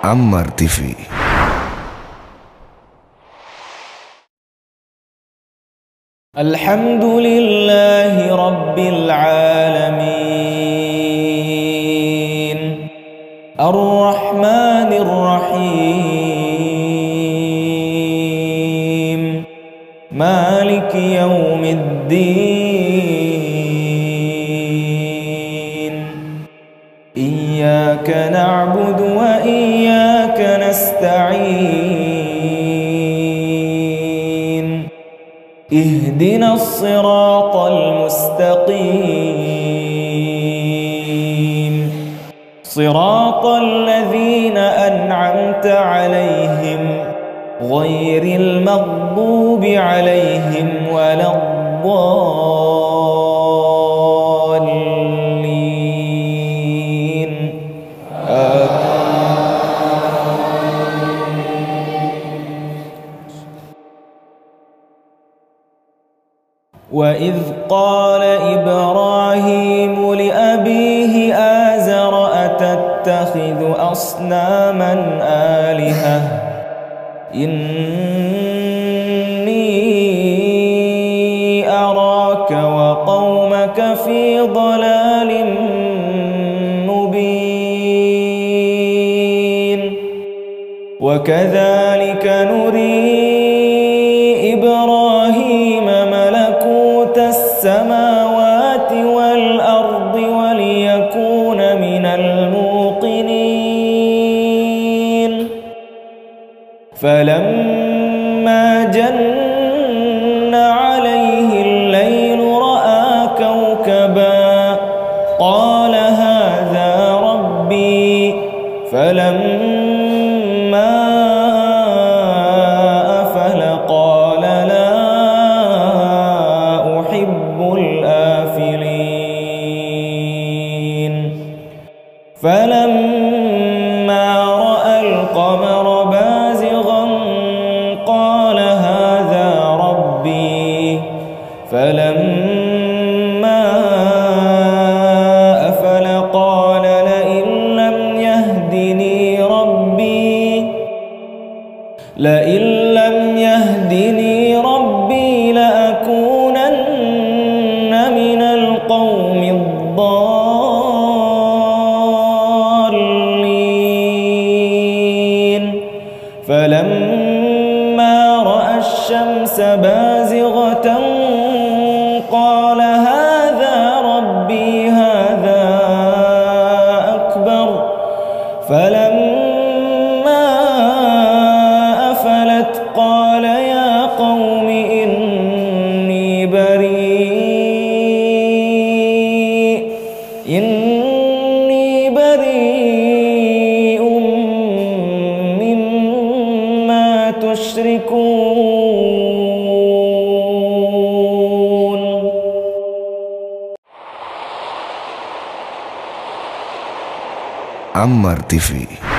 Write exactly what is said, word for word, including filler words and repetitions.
عمار تيفي. الحمد لله رب العالمين الرحمن الرحيم مالك يوم الدين إياك نعبد وإياك نستعين اهدنا الصراط المستقيم صراط الذين أنعمت عليهم غير المغضوب عليهم ولا الضالين وإذ قال إبراهيم لأبيه آزر أتتخذ أصناما آلهة إني أراك وقومك في ضلال مبين وكذلك نري إبراهيم ملكوت السماوات والأرض وليكون من الموقنين فلما جن عليه الليل رأى كوكبا قال هذا ربي فلما أفل قال لا أحب الآفلين فلما رأى القمر بازغا قال هذا ربي فلما أفل قال لئن لم يهدني ربي لئن لم يهدني ربي لأكونن من القوم الضالين فلما رأى الشمس بازغة قال هذا ربي هذا أكبر فلما أفلت قال يا قوم إني بريء إني بريء مما تشركون. عمار تيفي.